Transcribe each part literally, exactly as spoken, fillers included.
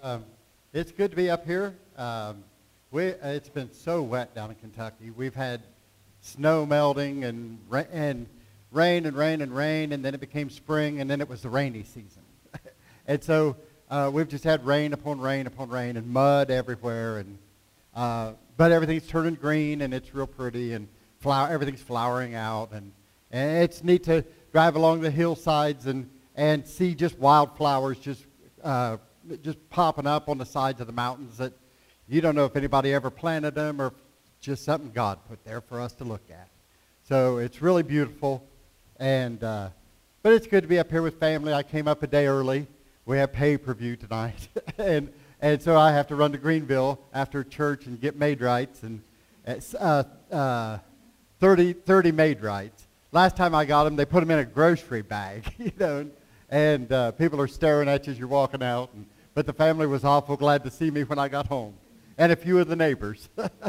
Um, it's good to be up here. Um, we, it's been so wet down in Kentucky. We've had snow melting and, ra- and rain and rain and rain, and then it became spring, and then it was the rainy season. And so uh, we've just had rain upon rain upon rain and mud everywhere. And uh, but everything's turning green, and it's real pretty, and flower, everything's flowering out. And, and it's neat to drive along the hillsides and, and see just wildflowers just uh, just popping up on the sides of the mountains that you don't know if anybody ever planted them or just something God put there for us to look at. So it's really beautiful, and uh, but it's good to be up here with family. I came up a day early. We have pay-per-view tonight, and and so I have to run to Greenville after church and get Maid-Rites, and uh, uh, thirty, thirty Maid-Rites. Last time I got them, they put them in a grocery bag, you know, and uh, people are staring at you as you're walking out. And, but the family was awful glad to see me when I got home, and a few of the neighbors.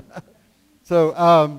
So um,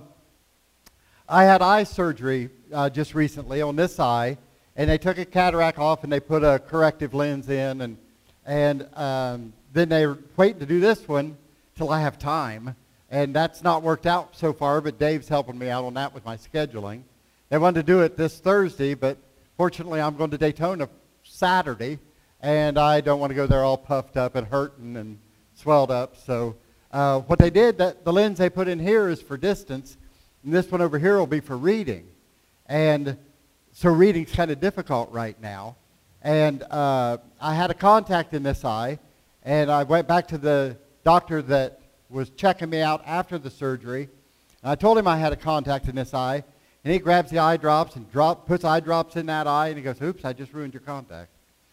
I had eye surgery uh, just recently on this eye, and they took a cataract off and they put a corrective lens in, and and um, then they're waiting to do this one till I have time, and that's not worked out so far. But Dave's helping me out on that with my scheduling. They wanted to do it this Thursday, but fortunately I'm going to Daytona Saturday, and I don't want to go there all puffed up and hurting and swelled up. So uh, what they did, that the lens they put in here is for distance, and this one over here will be for reading. And so reading's kind of difficult right now. And uh, I had a contact in this eye, and I went back to the doctor that was checking me out after the surgery. And I told him I had a contact in this eye, and he grabs the eye drops and drop, puts eye drops in that eye, and he goes, "Oops, I just ruined your contact."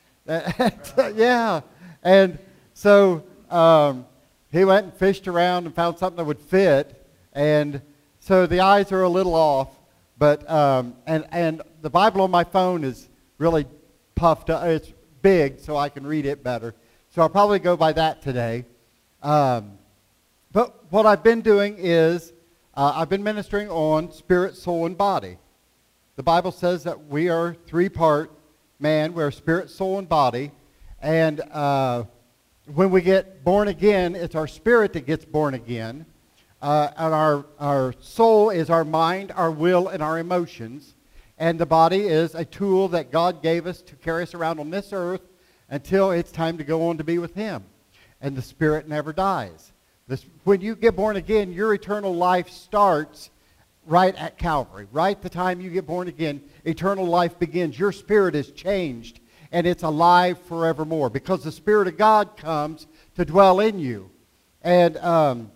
Yeah. And so um, he went and fished around and found something that would fit, and so the eyes are a little off. But um, and and the Bible on my phone is really puffed up. It's big, so I can read it better. So I'll probably go by that today. Um, but what I've been doing is uh, I've been ministering on spirit, soul, and body. The Bible says that we are three-part man. We're spirit, soul, and body. And uh, when we get born again, it's our spirit that gets born again. Uh, and our, our soul is our mind, our will, and our emotions. And the body is a tool that God gave us to carry us around on this earth until it's time to go on to be with Him. And the spirit never dies. This, when you get born again, your eternal life starts right at Calvary. Right the time you get born again, eternal life begins. Your spirit is changed, and it's alive forevermore because the Spirit of God comes to dwell in you. And um,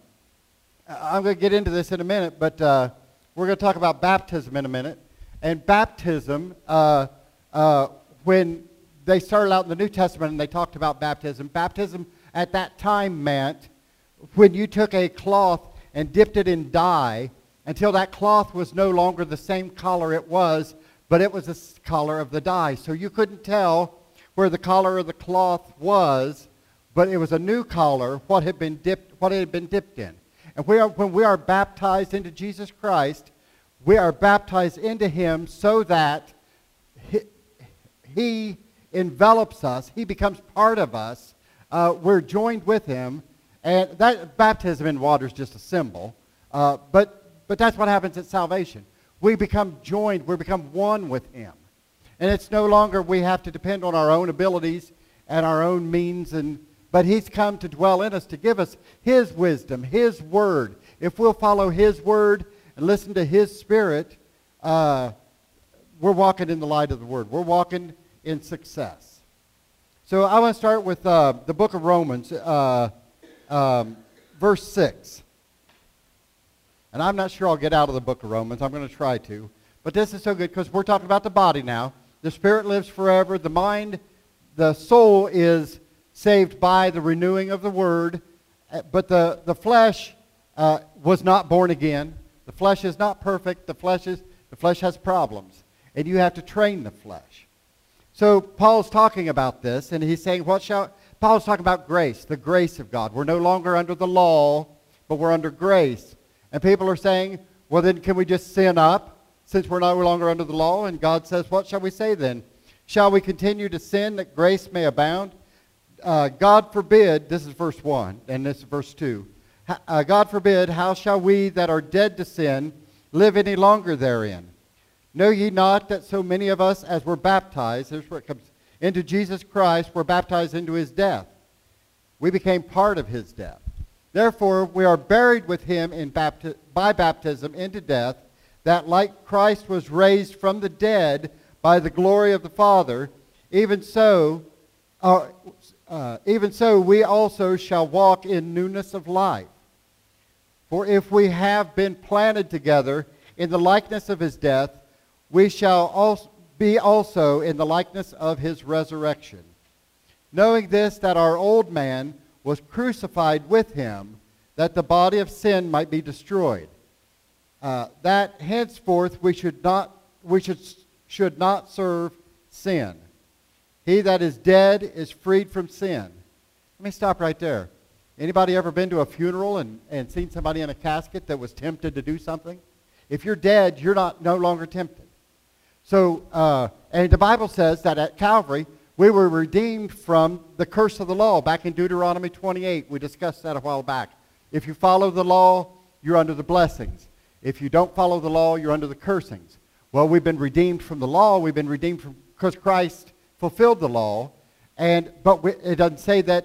I'm going to get into this in a minute, but uh, we're going to talk about baptism in a minute. And baptism, uh, uh, when they started out in the New Testament and they talked about baptism, baptism at that time meant when you took a cloth and dipped it in dye until that cloth was no longer the same color it was, but it was the color of the dye. So you couldn't tell where the color of the cloth was, but it was a new color, what had been dipped, what it had been dipped in. And we are, when we are baptized into Jesus Christ, we are baptized into Him so that He, he envelops us. He becomes part of us. Uh, we're joined with Him. And that baptism in water is just a symbol. Uh, but, but that's what happens at salvation. We become joined. We become one with Him. And it's no longer we have to depend on our own abilities and our own means, and but He's come to dwell in us to give us His wisdom, His word. If we'll follow His word and listen to His Spirit, uh, we're walking in the light of the Word. We're walking in success. So I want to start with uh, the book of Romans, uh, um, verse six. And I'm not sure I'll get out of the book of Romans. I'm going to try to. But this is so good because we're talking about the body now. The Spirit lives forever. The mind, the soul is saved by the renewing of the Word. But the, the flesh uh, was not born again. The flesh is not perfect. The flesh is the flesh has problems, and you have to train the flesh. So Paul's talking about this, and he's saying, "What shall?" Paul's talking about grace, the grace of God. We're no longer under the law, but we're under grace. And people are saying, "Well, then, can we just sin up since we're no longer under the law?" And God says, "What shall we say then? Shall we continue to sin that grace may abound?" uh, God forbid, this is verse one, and this is verse two. Uh, God forbid, how shall we that are dead to sin live any longer therein? Know ye not that so many of us as were baptized, here's where it comes, into Jesus Christ, were baptized into his death. We became part of his death. Therefore, we are buried with him in bapti- by baptism into death, that like Christ was raised from the dead by the glory of the Father, even so, uh, uh, even so we also shall walk in newness of life. For if we have been planted together in the likeness of his death, we shall also be also in the likeness of his resurrection. Knowing this, that our old man was crucified with him, that the body of sin might be destroyed, uh, that henceforth we should not we should should not serve sin. He that is dead is freed from sin. Let me stop right there. Anybody ever been to a funeral and, and seen somebody in a casket that was tempted to do something? If you're dead, you're not no longer tempted. So, uh, and the Bible says that at Calvary, we were redeemed from the curse of the law. Back in Deuteronomy twenty-eight, we discussed that a while back. If you follow the law, you're under the blessings. If you don't follow the law, you're under the cursings. Well, we've been redeemed from the law. We've been redeemed from because Christ fulfilled the law. And but we, it doesn't say that.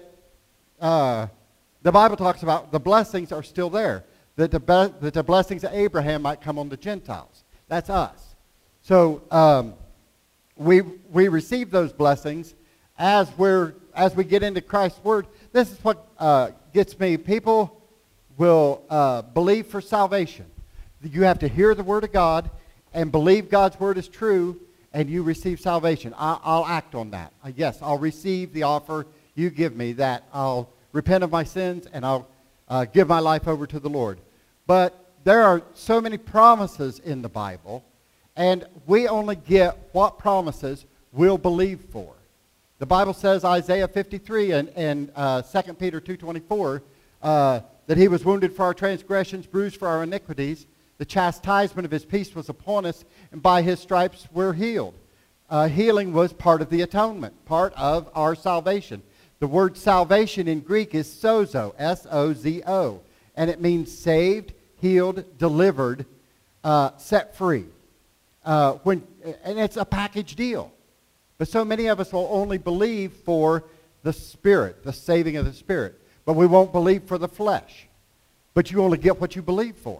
Uh, the Bible talks about the blessings are still there. That the, be, that the blessings of Abraham might come on the Gentiles. That's us. So um, we we receive those blessings as we're as we get into Christ's word. This is what uh, gets me. People will uh, believe for salvation. You have to hear the word of God and believe God's word is true, and you receive salvation. I, I'll act on that. Uh, yes, I'll receive the offer you give me, that I'll repent of my sins and I'll uh, give my life over to the Lord. But there are so many promises in the Bible, and we only get what promises we'll believe for. The Bible says, Isaiah fifty-three and, and uh, Second Peter two twenty-four, uh, that he was wounded for our transgressions, bruised for our iniquities. The chastisement of his peace was upon us, and by his stripes we're healed. Uh, healing was part of the atonement, part of our salvation. The word salvation in Greek is sozo, S O Z O, and it means saved, healed, delivered, uh, set free. Uh, when, and it's a package deal. But so many of us will only believe for the Spirit, the saving of the Spirit. But we won't believe for the flesh. But you only get what you believe for.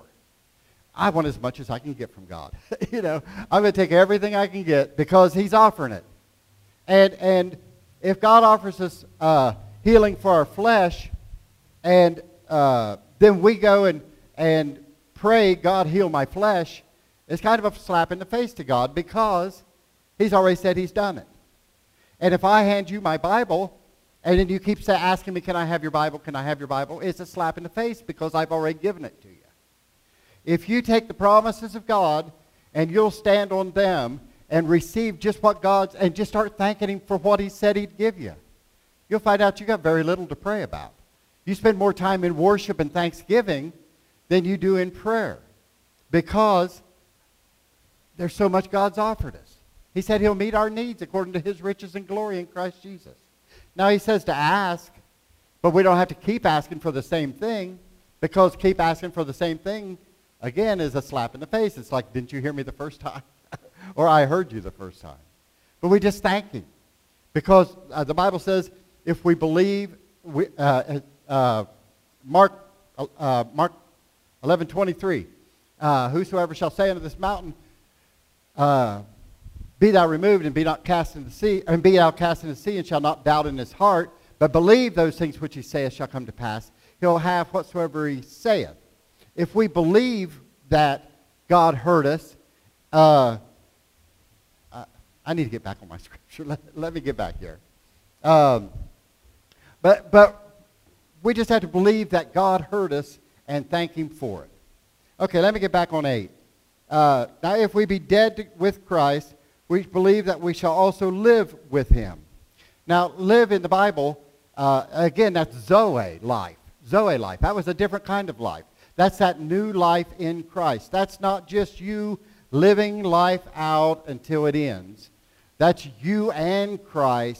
I want as much as I can get from God. you know, I'm going to take everything I can get because he's offering it. And and if God offers us uh, healing for our flesh, and uh, then we go and, and pray, God, heal my flesh, it's kind of a slap in the face to God because he's already said he's done it. And if I hand you my Bible, and then you keep say, asking me, can I have your Bible, can I have your Bible, it's a slap in the face because I've already given it to you. If you take the promises of God and you'll stand on them and receive just what God's, and just start thanking him for what he said he'd give you, you'll find out you got very little to pray about. You spend more time in worship and thanksgiving than you do in prayer because there's so much God's offered us. He said he'll meet our needs according to his riches and glory in Christ Jesus. Now he says to ask, but we don't have to keep asking for the same thing, because keep asking for the same thing, again, is a slap in the face. It's like, didn't you hear me the first time? Or I heard you the first time. But we just thank him. Because uh, the Bible says if we believe, we, uh, uh, Mark, uh, Mark eleven twenty-three, uh, whosoever shall say unto this mountain, uh, be thou removed and be not cast into the sea, and be thou cast into the sea, and shall not doubt in his heart, but believe those things which he saith shall come to pass, he'll have whatsoever he saith. If we believe that God heard us, uh, I, I need to get back on my scripture. Let, let me get back here. Um, but, but we just have to believe that God heard us and thank him for it. Okay, let me get back on eight. Uh, now, if we be dead to, with Christ, we believe that we shall also live with him. Now, live in the Bible, uh, again, that's Zoe life. Zoe life. That was a different kind of life. That's that new life in Christ. That's not just you living life out until it ends. That's you and Christ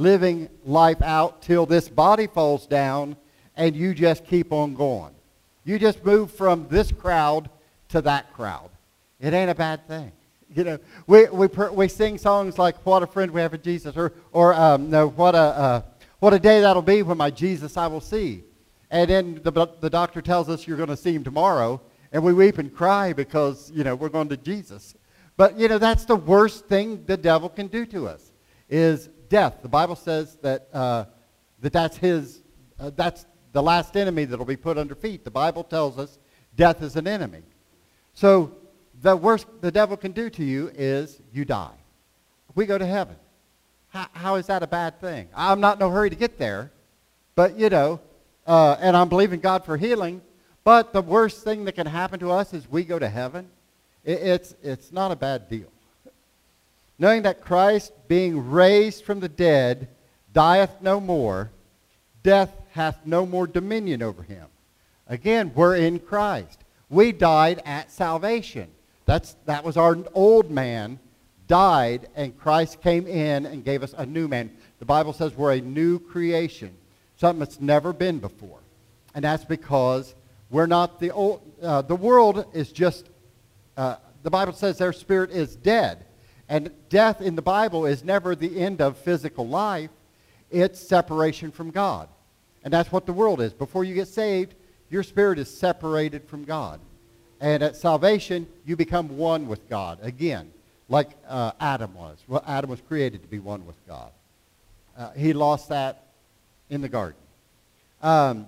living life out till this body falls down, and you just keep on going. You just move from this crowd to that crowd. It ain't a bad thing. You know, we we we sing songs like "What a Friend We Have in Jesus," or or um, no, what a uh, what a day that'll be when my Jesus I will see. And then the the doctor tells us you're going to see him tomorrow, and we weep and cry because you know we're going to Jesus. But you know that's the worst thing the devil can do to us is death. The Bible says that uh, that that's his uh, that's the last enemy that'll be put under feet. The Bible tells us death is an enemy. So the worst the devil can do to you is you die. We go to heaven. How, how is that a bad thing? I'm not in no hurry to get there, but you know, uh, and I'm believing God for healing. But the worst thing that can happen to us is we go to heaven. It, it's it's not a bad deal. Knowing that Christ, being raised from the dead, dieth no more, death hath no more dominion over him. Again, we're in Christ. We died at salvation. That's, that was our old man died, and Christ came in and gave us a new man. The Bible says we're a new creation, something that's never been before. And that's because we're not the old, uh, the world is just, uh, the Bible says their spirit is dead. And death in the Bible is never the end of physical life. It's separation from God. And that's what the world is. Before you get saved, your spirit is separated from God. And at salvation, you become one with God again, like uh, Adam was. Well, Adam was created to be one with God. Uh, he lost that in the garden. Um,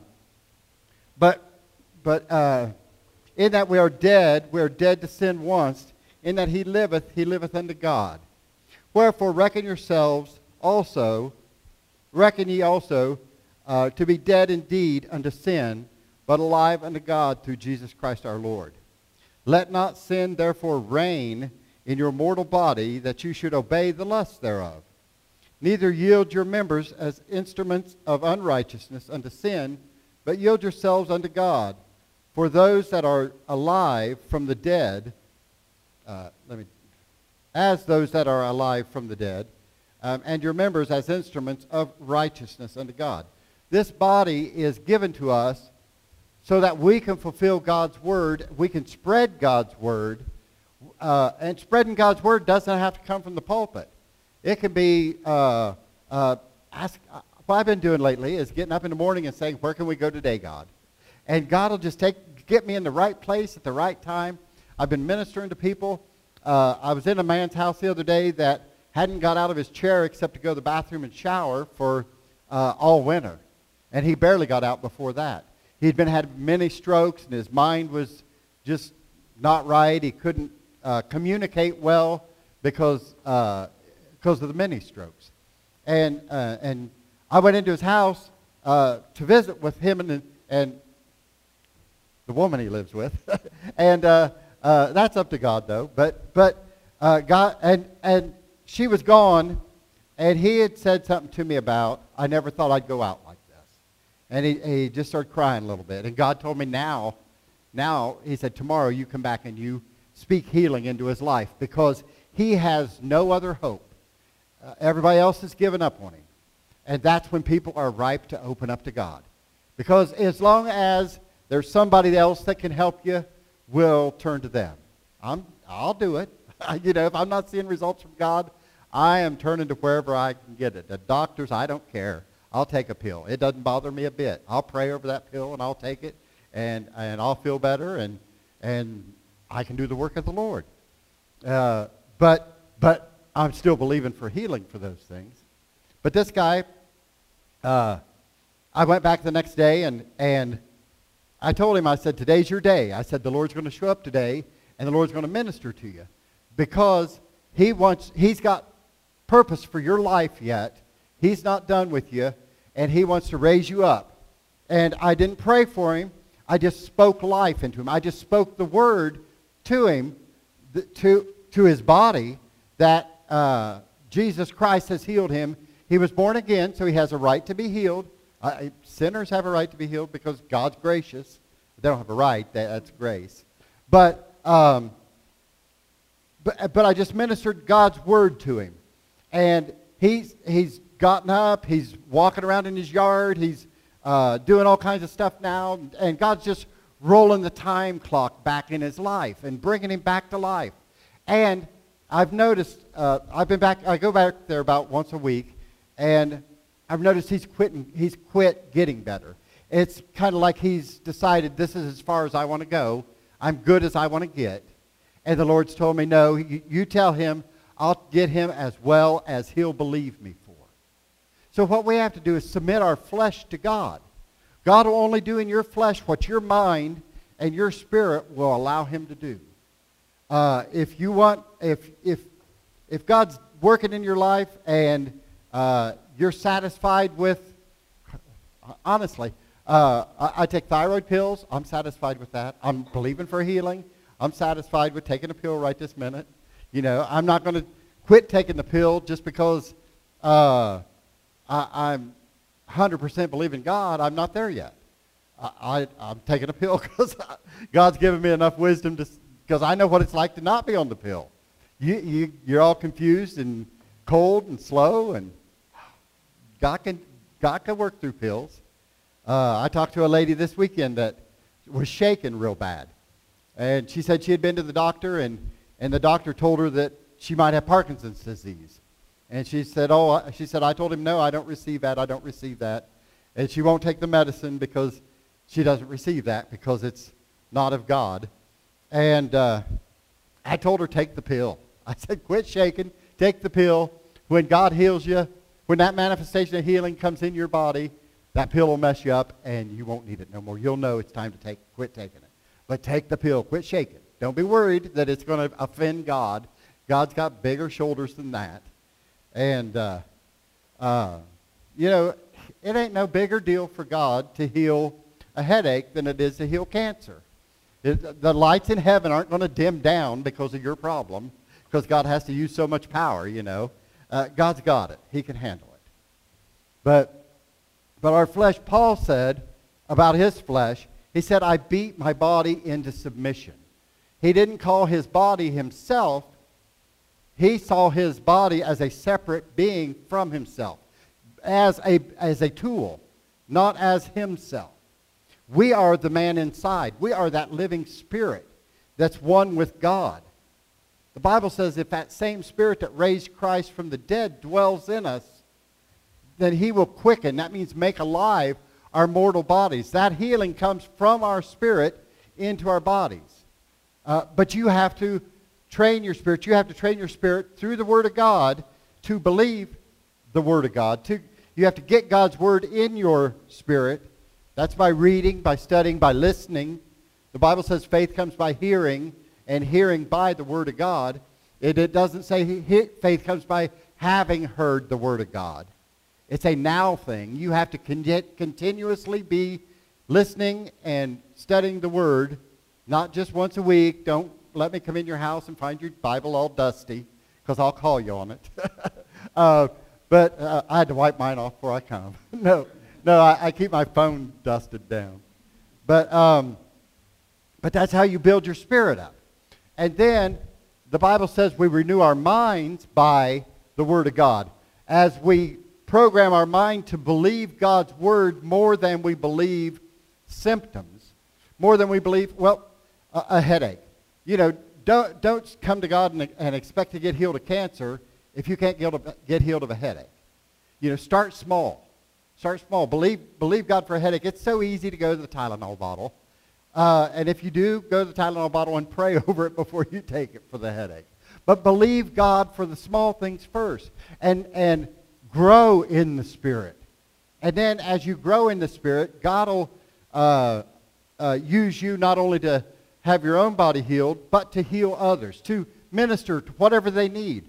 but but uh, in that we are dead, we are dead to sin once. In that he liveth, he liveth unto God. Wherefore reckon yourselves also, reckon ye also, uh, to be dead indeed unto sin, but alive unto God through Jesus Christ our Lord. Let not sin therefore reign in your mortal body, that you should obey the lusts thereof. Neither yield your members as instruments of unrighteousness unto sin, but yield yourselves unto God. For those that are alive from the dead, uh, let me, as those that are alive from the dead, um, and your members as instruments of righteousness unto God. This body is given to us so that we can fulfill God's word, we can spread God's word, uh, and spreading God's word doesn't have to come from the pulpit. It can be, uh, uh, ask, uh, what I've been doing lately is getting up in the morning and saying, where can we go today, God? And God will just take, get me in the right place at the right time. I've been ministering to people. Uh, I was in a man's house the other day that hadn't got out of his chair except to go to the bathroom and shower for uh, all winter. And he barely got out before that. He'd been had many strokes, and his mind was just not right. He couldn't uh, communicate well because uh, because of the many strokes. And uh, and I went into his house uh, to visit with him and and the woman he lives with, and uh, uh, that's up to God though. But but uh, God and and she was gone, and he had said something to me about I never thought I'd go out like. And he, he just started crying a little bit. And God told me now, now, he said, tomorrow you come back and you speak healing into his life because he has no other hope. Uh, everybody else has given up on him. And that's when people are ripe to open up to God. Because as long as there's somebody else that can help you, we'll turn to them. I'm, I'll do it. You know, if I'm not seeing results from God, I am turning to wherever I can get it. The doctors, I don't care. I'll take a pill. It doesn't bother me a bit. I'll pray over that pill and I'll take it, and, and I'll feel better, and and I can do the work of the Lord. Uh, but but I'm still believing for healing for those things. But this guy, uh, I went back the next day and and I told him, I said, today's your day. I said, the Lord's going to show up today, and the Lord's going to minister to you, because he wants he's got purpose for your life yet. He's not done with you, and he wants to raise you up. And I didn't pray for him. I just spoke life into him. I just spoke the word to him, to, to his body, that uh, Jesus Christ has healed him. He was born again, so he has a right to be healed. Uh, sinners have a right to be healed because God's gracious. They don't have a right. That's grace. But, um, but, but I just ministered God's word to him. And he's, he's gotten up. He's walking around in his yard. He's uh, doing all kinds of stuff now. And God's just rolling the time clock back in his life and bringing him back to life. And I've noticed, uh, I've been back, I go back there about once a week, and I've noticed he's quitting, he's quit getting better. It's kind of like he's decided, this is as far as I want to go. I'm good as I want to get. And the Lord's told me, no, you, you tell him I'll get him as well as he'll believe me for. So what we have to do is submit our flesh to God. God will only do in your flesh what your mind and your spirit will allow him to do. Uh, if you want, if if if God's working in your life and uh, you're satisfied with, honestly, uh, I, I take thyroid pills. I'm satisfied with that. I'm believing for healing. I'm satisfied with taking a pill right this minute. You know, I'm not going to quit taking the pill just because uh, I, I'm one hundred percent believing God. I'm not there yet. I, I, I'm taking a pill because God's given me enough wisdom to. Because I know what it's like to not be on the pill. You, you, you're all confused and cold and slow, and God can, God can work through pills. Uh, I talked to a lady this weekend that was shaking real bad. And she said she had been to the doctor, and, and the doctor told her that she might have Parkinson's disease. And she said, oh, she said, I told him, no, I don't receive that, I don't receive that. And she won't take the medicine because she doesn't receive that because it's not of God. And uh, I told her, take the pill. I said, quit shaking, take the pill. When God heals you, when that manifestation of healing comes in your body, that pill will mess you up and you won't need it no more. You'll know it's time to take, quit taking it. But take the pill, quit shaking. Don't be worried that it's going to offend God. God's got bigger shoulders than that. And, uh, uh, you know, it ain't no bigger deal for God to heal a headache than it is to heal cancer. It, the lights in heaven aren't going to dim down because of your problem, because God has to use so much power, you know. Uh, God's got it. He can handle it. But, but our flesh, Paul said about his flesh, he said, I beat my body into submission. He didn't call his body himself. He saw his body as a separate being from himself, as a, as a tool, not as himself. We are the man inside. We are that living spirit that's one with God. The Bible says if that same spirit that raised Christ from the dead dwells in us, then he will quicken, that means make alive, our mortal bodies. That healing comes from our spirit into our bodies. Uh, but you have to train your spirit. You have to train your spirit through the Word of God to believe the Word of God. To, you have to get God's Word in your spirit. That's by reading, by studying, by listening. The Bible says faith comes by hearing, and hearing by the Word of God. It, it doesn't say he, he, faith comes by having heard the Word of God. It's a now thing. You have to con- continuously be listening and studying the Word, not just once a week. Don't let me come in your house and find your Bible all dusty, because I'll call you on it. uh, but uh, I had to wipe mine off before I come. no. No, I, I keep my phone dusted down. But, um, but that's how you build your spirit up. And then the Bible says we renew our minds by the Word of God. As we program our mind to believe God's Word more than we believe symptoms, more than we believe, well, a, a headache. You know, don't, don't come to God and, and expect to get healed of cancer if you can't get, get healed of a headache. You know, start small. Start small. Believe, believe God for a headache. It's so easy to go to the Tylenol bottle. Uh, and if you do, go to the Tylenol bottle and pray over it before you take it for the headache. But believe God for the small things first. And, and grow in the Spirit. And then as you grow in the Spirit, God will uh, uh, use you not only to have your own body healed, but to heal others, to minister to whatever they need.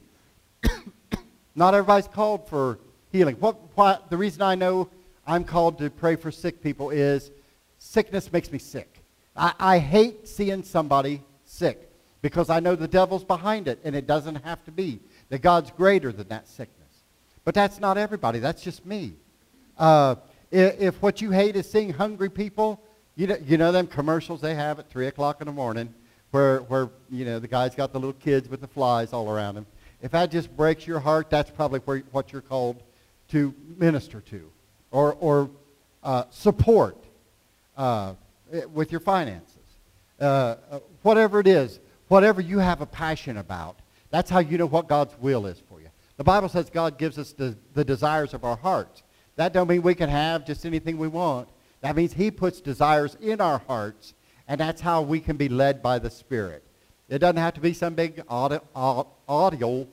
Not everybody's called for healing. What, what, the reason I know I'm called to pray for sick people is sickness makes me sick. I, I hate seeing somebody sick because I know the devil's behind it, and it doesn't have to be. That God's greater than that sickness. But that's not everybody. That's just me. Uh, if, if what you hate is seeing hungry people, you know, you know them commercials they have at three o'clock in the morning where, where you know, the guy's got the little kids with the flies all around him. If that just breaks your heart, that's probably where, what you're called to minister to or, or uh, support uh, with your finances. Uh, whatever it is, whatever you have a passion about, that's how you know what God's will is for you. The Bible says God gives us the, the desires of our hearts. That don't mean we can have just anything we want. That means he puts desires in our hearts, and that's how we can be led by the Spirit. It doesn't have to be some big audio, audio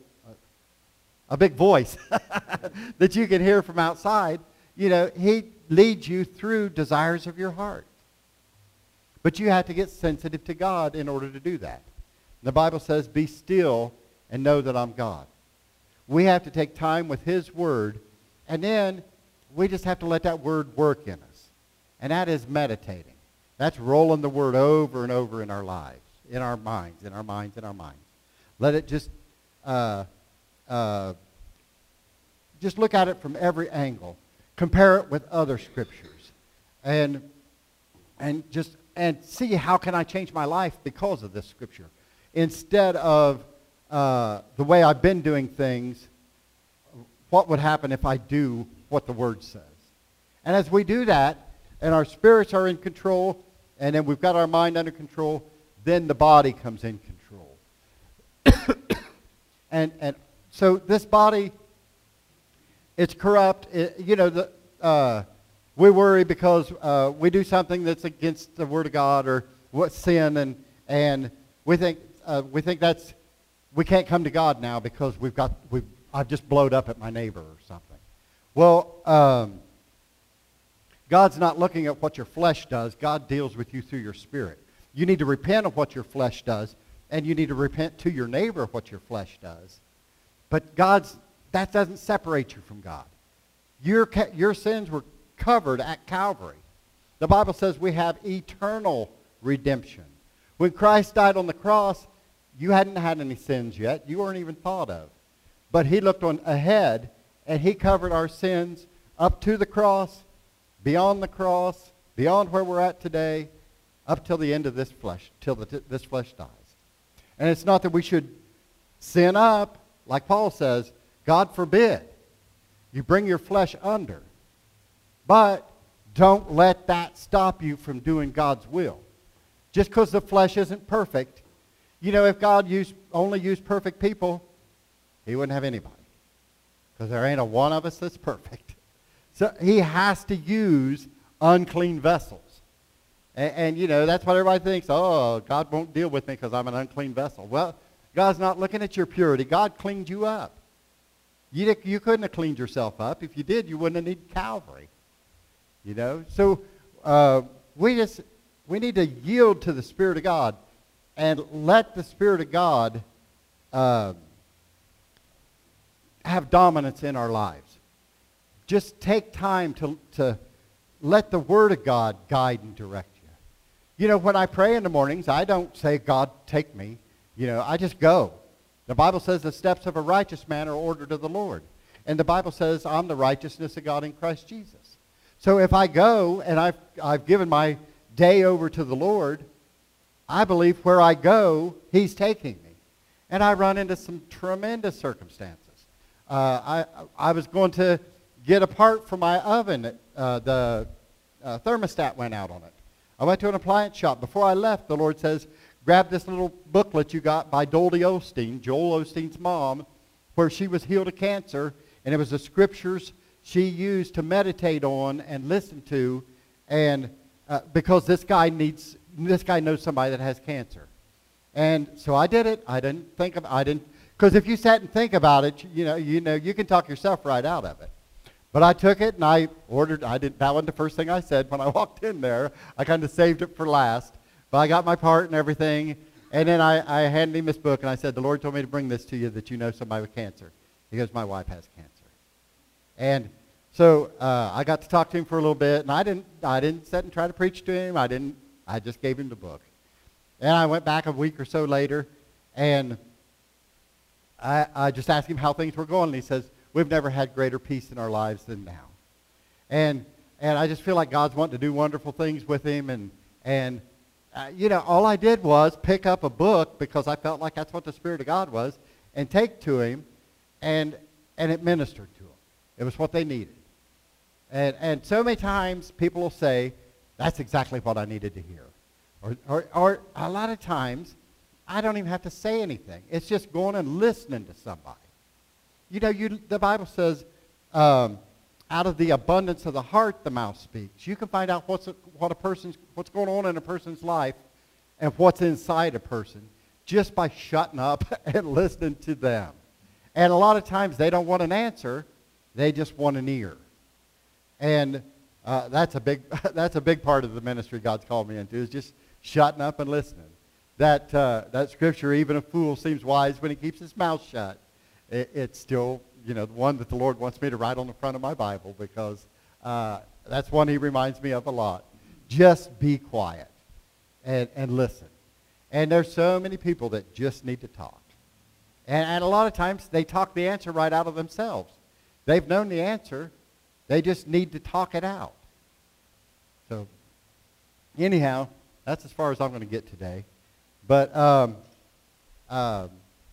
a big voice that you can hear from outside. You know, he leads you through desires of your heart. But you have to get sensitive to God in order to do that. The Bible says, be still and know that I'm God. We have to take time with his word, and then we just have to let that word work in us. And that is meditating. That's rolling the word over and over in our lives, in our minds, in our minds, in our minds. Let it just, uh, uh, just look at it from every angle. Compare it with other scriptures. And, and just, and see how can I change my life because of this scripture. Instead of uh, the way I've been doing things, what would happen if I do what the word says? And as we do that, and our spirits are in control, and then we've got our mind under control, then the body comes in control. and and so this body, it's corrupt. It, you know, the, uh, we worry because uh, we do something that's against the Word of God or what sin, and and we think uh, we think that's we can't come to God now because we've got we've I've just blowed up at my neighbor or something. Well. Um, God's not looking at what your flesh does. God deals with you through your spirit. You need to repent of what your flesh does, and you need to repent to your neighbor of what your flesh does. But God's, that doesn't separate you from God. Your, your sins were covered at Calvary. The Bible says we have eternal redemption. When Christ died on the cross, you hadn't had any sins yet. You weren't even thought of. But he looked on ahead, and he covered our sins up to the cross, beyond the cross, beyond where we're at today, up till the end of this flesh, till the, this flesh dies. And it's not that we should sin up, like Paul says, God forbid. You bring your flesh under. But don't let that stop you from doing God's will. Just because the flesh isn't perfect, you know, if God used, only used perfect people, he wouldn't have anybody. Because there ain't a one of us that's perfect. So he has to use unclean vessels. And, and, you know, that's what everybody thinks. Oh, God won't deal with me because I'm an unclean vessel. Well, God's not looking at your purity. God cleaned you up. You, you couldn't have cleaned yourself up. If you did, you wouldn't have needed Calvary. You know? So uh, we just, we need to yield to the Spirit of God and let the Spirit of God uh, have dominance in our lives. Just take time to, to let the Word of God guide and direct you. You know, when I pray in the mornings, I don't say, God, take me. You know, I just go. The Bible says the steps of a righteous man are ordered of the Lord. And the Bible says I'm the righteousness of God in Christ Jesus. So if I go and I've, I've given my day over to the Lord, I believe where I go, he's taking me. And I run into some tremendous circumstances. Uh, I, I was going to get a part for my oven. Uh, the uh, thermostat went out on it. I went to an appliance shop. Before I left, the Lord says, grab this little booklet you got by Dodie Osteen, Joel Osteen's mom, where she was healed of cancer, and it was the scriptures she used to meditate on and listen to, and uh, because this guy needs, this guy knows somebody that has cancer. And so I did it. I didn't think of, I didn't, because if you sat and think about it, you know, you know, you can talk yourself right out of it. But I took it and I ordered, I did, that wasn't the first thing I said when I walked in there. I kind of saved it for last. But I got my part and everything. And then I, I handed him this book and I said, the Lord told me to bring this to you that you know somebody with cancer. He goes, my wife has cancer. And so uh, I got to talk to him for a little bit. And I didn't, I didn't sit and try to preach to him. I didn't, I just gave him the book. And I went back a week or so later and I, I just asked him how things were going. And he says, we've never had greater peace in our lives than now. And and I just feel like God's wanting to do wonderful things with him. And, and uh, you know, all I did was pick up a book because I felt like that's what the Spirit of God was and take to him, and and it ministered to him. It was what they needed. And, and so many times people will say, that's exactly what I needed to hear. Or, or, or a lot of times, I don't even have to say anything. It's just going and listening to somebody. You know, you, the Bible says, um, out of the abundance of the heart, the mouth speaks. You can find out what's a, what a person's, what's going on in a person's life and what's inside a person just by shutting up and listening to them. And a lot of times they don't want an answer. They just want an ear. And uh, that's a big that's a big part of the ministry God's called me into, is just shutting up and listening. That uh, that scripture, even a fool seems wise when he keeps his mouth shut. It, it's still, you know, the one that the Lord wants me to write on the front of my Bible, because uh, that's one he reminds me of a lot. Just be quiet and, and listen. And there's so many people that just need to talk. And, and a lot of times they talk the answer right out of themselves. They've known the answer. They just need to talk it out. So anyhow, that's as far as I'm going to get today. But um, um,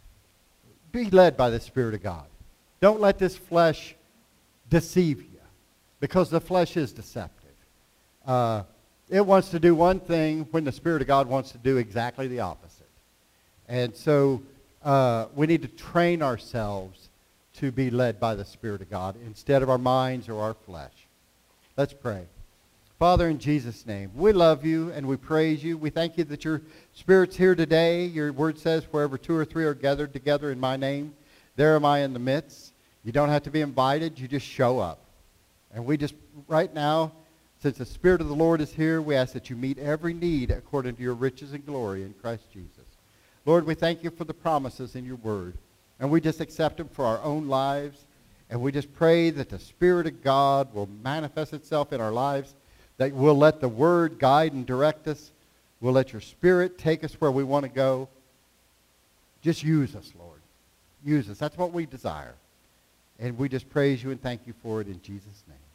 be led by the Spirit of God. Don't let this flesh deceive you, because the flesh is deceptive. Uh, it wants to do one thing when the Spirit of God wants to do exactly the opposite. And so uh, we need to train ourselves to be led by the Spirit of God instead of our minds or our flesh. Let's pray. Father, in Jesus' name, we love you and we praise you. We thank you that your Spirit's here today. Your word says, wherever two or three are gathered together in my name, there am I in the midst. You don't have to be invited. You just show up. And we just, right now, since the Spirit of the Lord is here, we ask that you meet every need according to your riches and glory in Christ Jesus. Lord, we thank you for the promises in your word. And we just accept them for our own lives. And we just pray that the Spirit of God will manifest itself in our lives, that we'll let the word guide and direct us. We'll let your Spirit take us where we want to go. Just use us, Lord. Use us. That's what we desire. And we just praise you and thank you for it in Jesus' name.